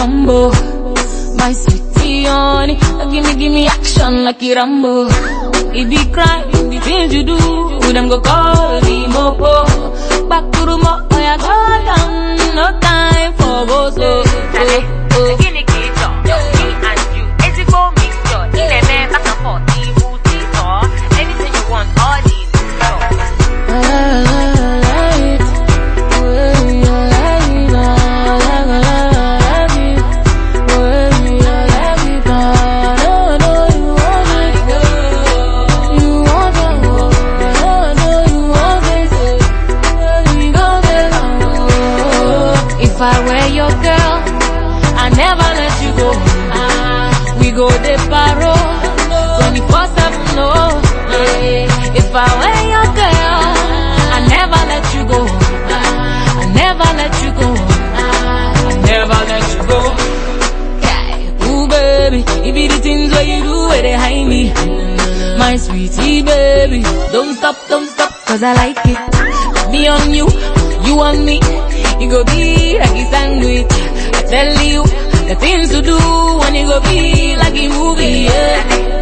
combo. My sweetie honey, give me action like a Rambo. It be crime, the things you do, them go call the mopo. Back to the mo, I go down, no time for go slow. Guinea kid, me and you, it's a go mixture. In a man, back and forth, anything you want, all these. If I were your girl, I never let you go. We go de paro, 24/7, no. If I were your girl, I never let you go. I never let you go. I never let you go. Yeah. Ooh baby, it be the things where you do where they hide me. My sweetie baby, don't stop, cause I like it. Me on you, you on me. You go be like a sandwich. I tell you the things to do when you go be like a movie, yeah.